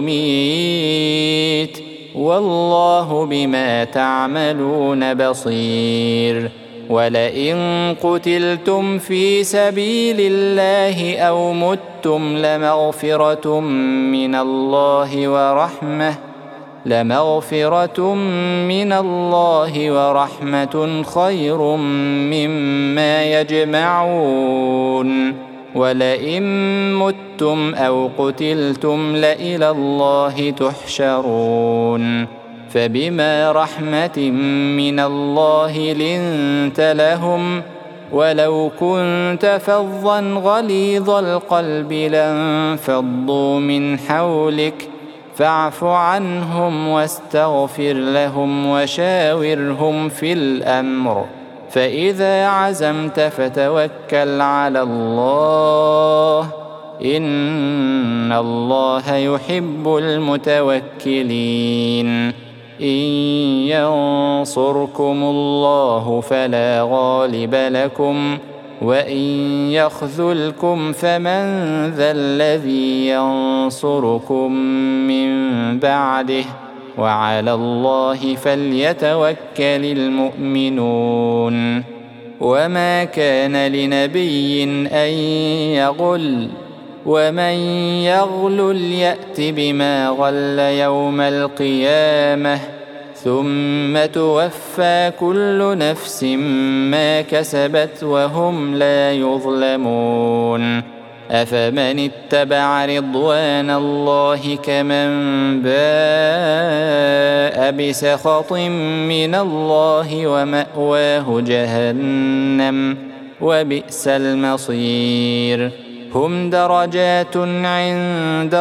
ويميت والله بما تعملون بصير. ولئن قتلتم في سبيل الله أو متم لمغفرة من الله ورحمة لمغفرة من الله ورحمة خير مما يجمعون. ولئن متم أو قتلتم لإلى الله تحشرون. فبما رحمة من الله لنت لهم ولو كنت فظا غليظ القلب لانفضوا من حولك فاعف عنهم واستغفر لهم وشاورهم في الأمر فإذا عزمت فتوكل على الله إن الله يحب المتوكلين. إن ينصركم الله فلا غالب لكم وإن يخذلكم فمن ذا الذي ينصركم من بعده وعلى الله فليتوكل المؤمنون. وما كان لنبي أن يغل ومن يغلل يأت بما غل يوم القيامة ثم توفى كل نفس ما كسبت وهم لا يظلمون. أفمن اتبع رضوان الله كمن باء بسخط من الله ومأواه جهنم وبئس المصير. هم درجات عند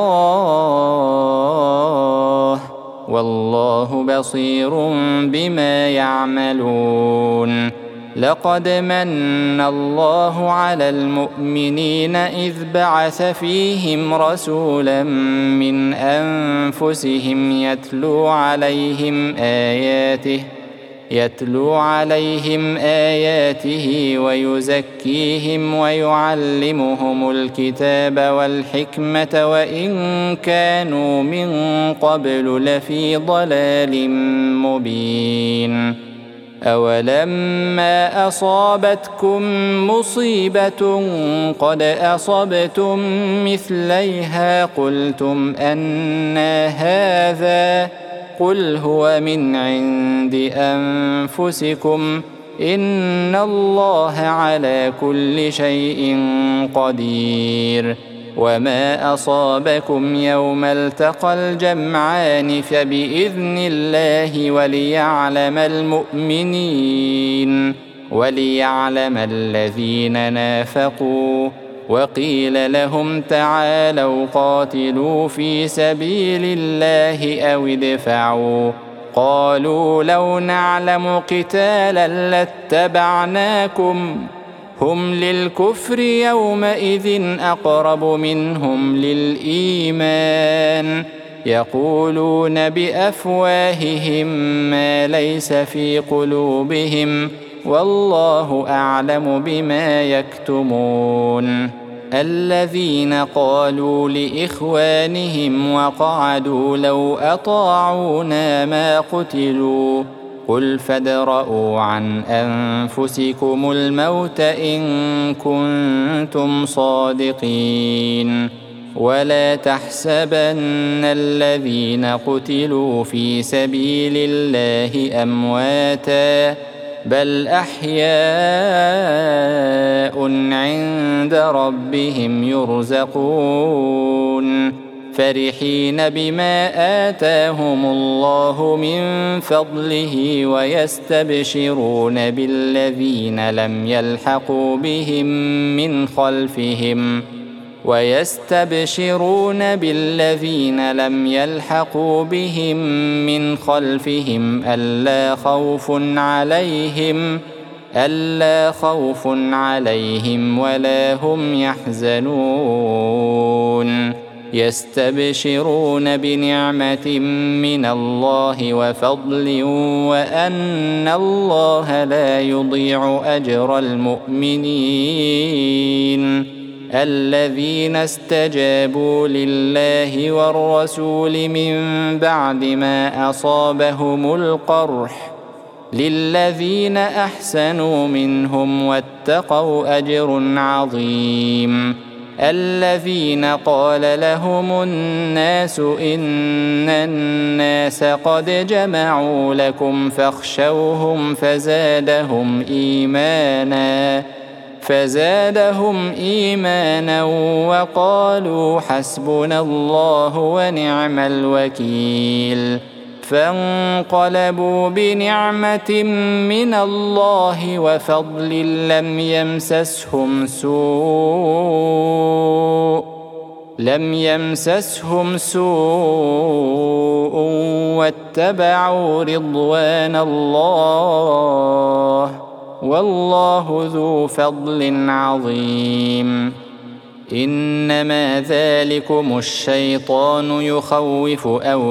الله والله بصير بما يعملون. لقد من الله على المؤمنين إذ بعث فيهم رسولا من أنفسهم يتلو عليهم آياته يتلو عليهم آياته ويزكيهم ويعلمهم الكتاب والحكمة وإن كانوا من قبل لفي ضلال مبين. أولما أصابتكم مصيبة قد أصبتم مثليها قلتم أنى هذا قل هو من عند أنفسكم إن الله على كل شيء قدير. وما أصابكم يوم التقى الجمعان فبإذن الله وليعلم المؤمنين وليعلم الذين نافقوا. وقيل لهم تعالوا قاتلوا في سبيل الله أو ادفعوا قالوا لو نعلم قتالا لاتبعناكم هم للكفر يومئذ أقرب منهم للإيمان يقولون بأفواههم ما ليس في قلوبهم والله أعلم بما يكتمون. الذين قالوا لإخوانهم وقعدوا لو أطاعونا ما قتلوا قل فادرءوا عن أنفسكم الموت إن كنتم صادقين. ولا تحسبن الذين قتلوا في سبيل الله أمواتا بل أحياء عند ربهم يرزقون فرحين بما آتاهم الله من فضله ويستبشرون بالذين لم يلحقوا بهم من خلفهم ويستبشرون بالذين لم يلحقوا بهم من خلفهم ألا خوف عليهم ألا خوف عليهم ولا هم يحزنون. يستبشرون بنعمة من الله وفضل وأن الله لا يضيع أجر المؤمنين الذين استجابوا لله والرسول من بعد ما أصابهم القرح للذين أحسنوا منهم واتقوا أجر عظيم. الذين قال لهم الناس إن الناس قد جمعوا لكم فاخشوهم فزادهم إيمانا فزادهم إيمانا وقالوا حسبنا الله ونعم الوكيل. فانقلبوا بنعمة من الله وفضل لم يمسسهم سوء لم يمسسهم سوء واتبعوا رضوان الله والله ذو فضل عظيم. إنما ذلكم الشيطان يخوف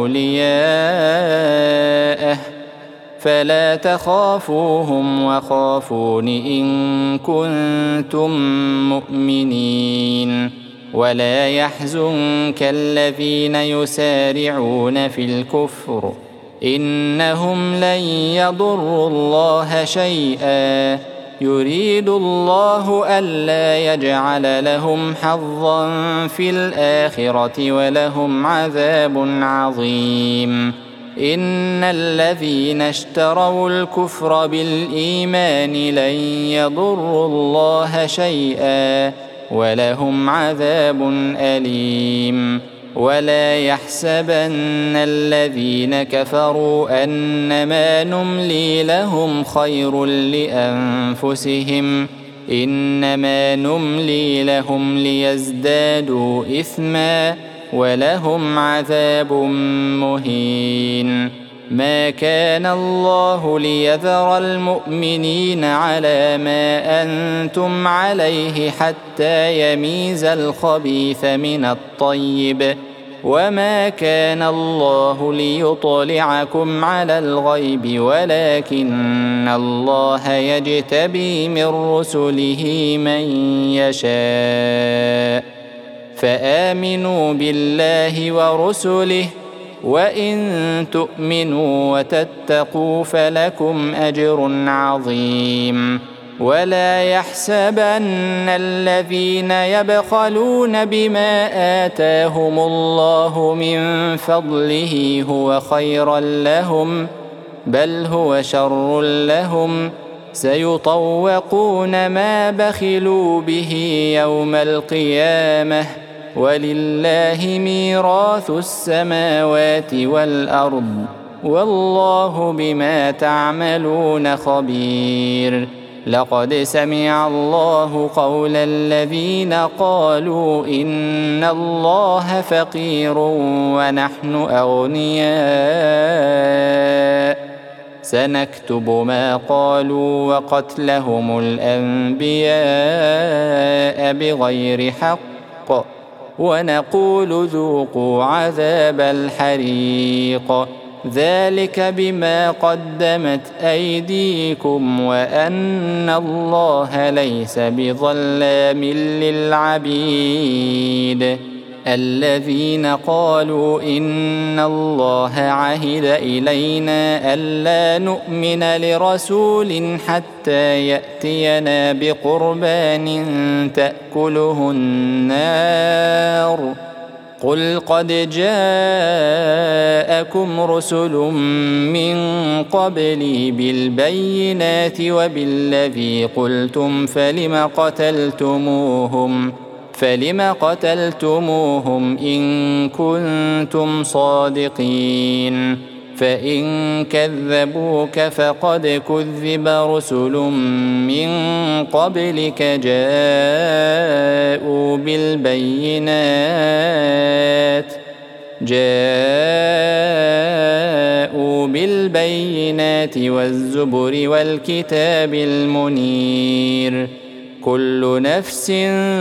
أولياءه فلا تخافوهم وخافون إن كنتم مؤمنين. ولا يحزنك الذين يسارعون في الكفر إنهم لن يضروا الله شيئا يريد الله ألا يجعل لهم حظا في الآخرة ولهم عذاب عظيم. إن الذين اشتروا الكفر بالإيمان لن يضروا الله شيئا ولهم عذاب أليم. ولا يحسبن الذين كفروا أنما نملي لهم خير لأنفسهم إنما نملي لهم ليزدادوا إثما ولهم عذاب مهين. ما كان الله ليذر المؤمنين على ما أنتم عليه حتى يميز الخبيث من الطيب وما كان الله ليطلعكم على الغيب ولكن الله يجتبي من رسله من يشاء. فآمنوا بالله ورسله وإن تؤمنوا وتتقوا فلكم أجر عظيم. ولا يحسبن الذين يبخلون بما آتاهم الله من فضله هو خيرا لهم بل هو شر لهم سيطوقون ما بخلوا به يوم القيامة ولله ميراث السماوات والأرض والله بما تعملون خبير. لقد سمع الله قول الذين قالوا إن الله فقير ونحن أغنياء سنكتب ما قالوا وقتلهم الأنبياء بغير حق ونقول ذوقوا عذاب الحريق ذلك بما قدمت أيديكم وأن الله ليس بظلام للعبيد. الذين قالوا إن الله عهد إلينا ألا نؤمن لرسول حتى يأتينا بقربان تأكله النار قل قد جاءكم رسل من قبلي بالبينات وبالذي قلتم فلم قتلتموهم فلم قتلتموهم إن كنتم صادقين فإن كذبوك فقد كذب رسل من قبلك جاءوا بالبينات جاءوا بالبينات والزبر والكتاب المنير كل نفس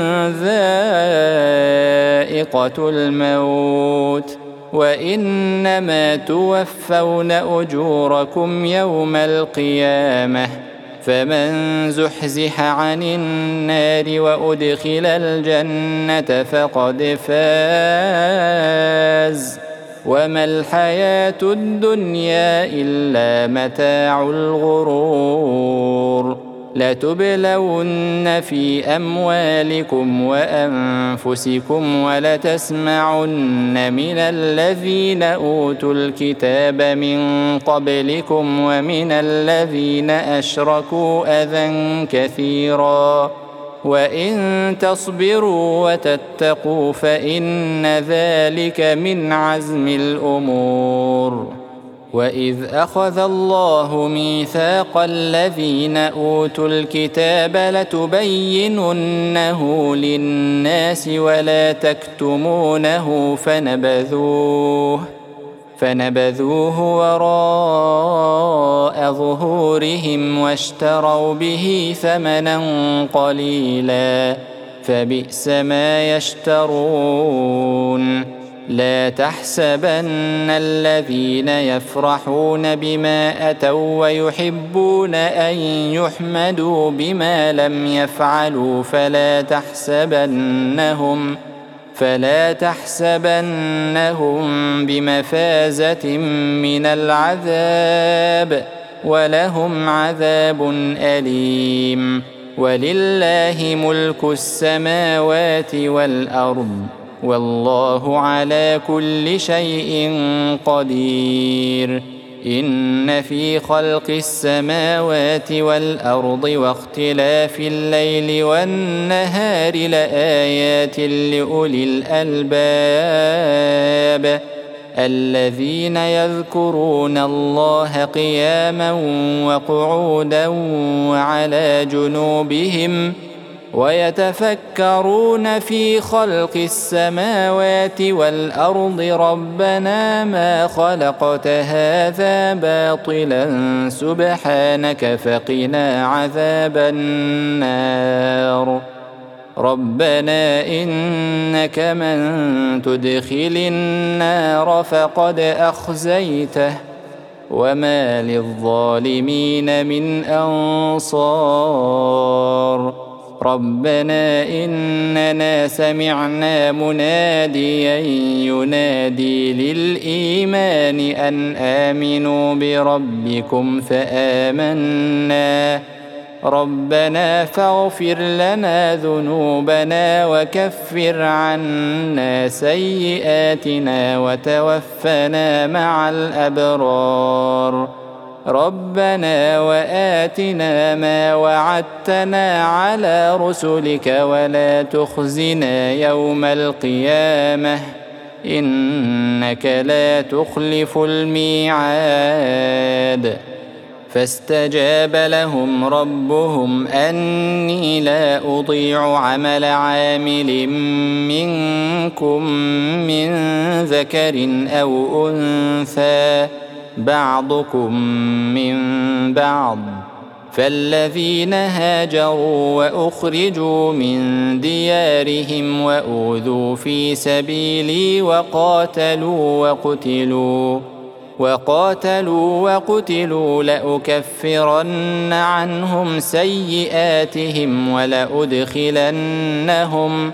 ذائقة الموت وإنما توفون أجوركم يوم القيامة فمن زحزح عن النار وأدخل الجنة فقد فاز وما الحياة الدنيا إلا متاع الغرور. لتبلون في أموالكم وأنفسكم ولتسمعن من الذين أوتوا الكتاب من قبلكم ومن الذين أشركوا أذى كثيرا وإن تصبروا وتتقوا فإن ذلك من عزم الأمور. وإذ أخذ الله ميثاق الذين أوتوا الكتاب لتبيننه للناس ولا تكتمونه فنبذوه فنبذوه وراء ظهورهم واشتروا به ثمنا قليلا فبئس ما يشترون. لا تحسبن الذين يفرحون بما أتوا ويحبون أن يحمدوا بما لم يفعلوا فلا تحسبنهم فلا تحسبنهم بمفازة من العذاب ولهم عذاب أليم. ولله ملك السماوات والأرض والله على كل شيء قدير. إن في خلق السماوات والأرض واختلاف الليل والنهار لآيات لأولي الألباب الذين يذكرون الله قياما وقعودا وعلى جنوبهم ويتفكرون في خلق السماوات والأرض ربنا ما خلقت هذا باطلا سبحانك فقنا عذاب النار. ربنا إنك من تدخل النار فقد أخزيته وما للظالمين من أنصار. ربنا إننا سمعنا مناديا ينادي للإيمان أن آمنوا بربكم فآمنا. ربنا فاغفر لنا ذنوبنا وكفر عنا سيئاتنا وتوفنا مع الأبرار. ربنا وآتنا ما وعدتنا على رسلك ولا تخزنا يوم القيامة إنك لا تخلف الميعاد. فاستجاب لهم ربهم أني لا أضيع عمل عامل منكم من ذكر أو أنثى بعضكم من بعض. فالذين هاجروا وأخرجوا من ديارهم وأوذوا في سبيلي وقاتلوا وقتلوا وقاتلوا وقتلوا لأكفرن عنهم سيئاتهم ولأدخلنهم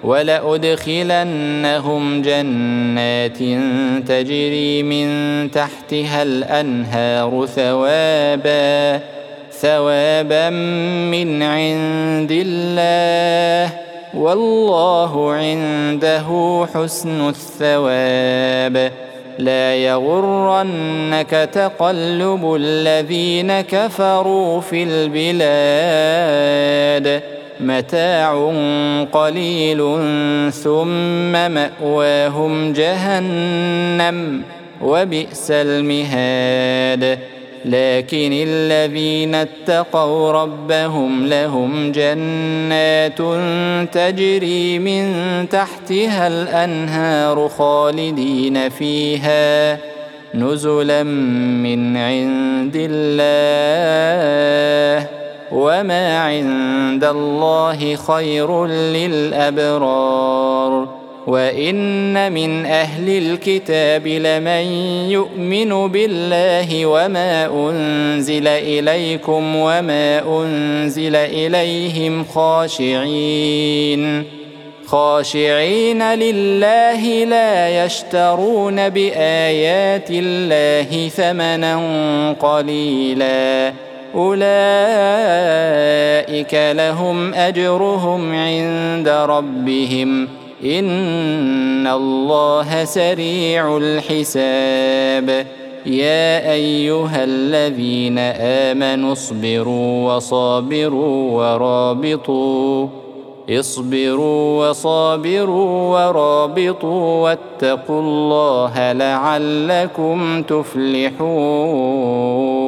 ولأدخلنهم جنات تجري من تحتها الأنهار ثوابا ثوابا من عند الله والله عنده حسن الثواب. لا يغرنك تقلب الذين كفروا في البلاد متاع قليل ثم مأواهم جهنم وبئس المهاد. لكن الذين اتقوا ربهم لهم جنات تجري من تحتها الأنهار خالدين فيها نزلا من عند الله وما عند الله خير للأبرار. وإن من أهل الكتاب لمن يؤمن بالله وما أنزل إليكم وما أنزل إليهم خاشعين خاشعين لله لا يشترون بآيات الله ثمنا قليلا أولئك لهم أجرهم عند ربهم إن الله سريع الحساب. يا أيها الذين آمنوا اصبروا وصابروا ورابطوا اصبروا وصابروا ورابطوا واتقوا الله لعلكم تفلحون.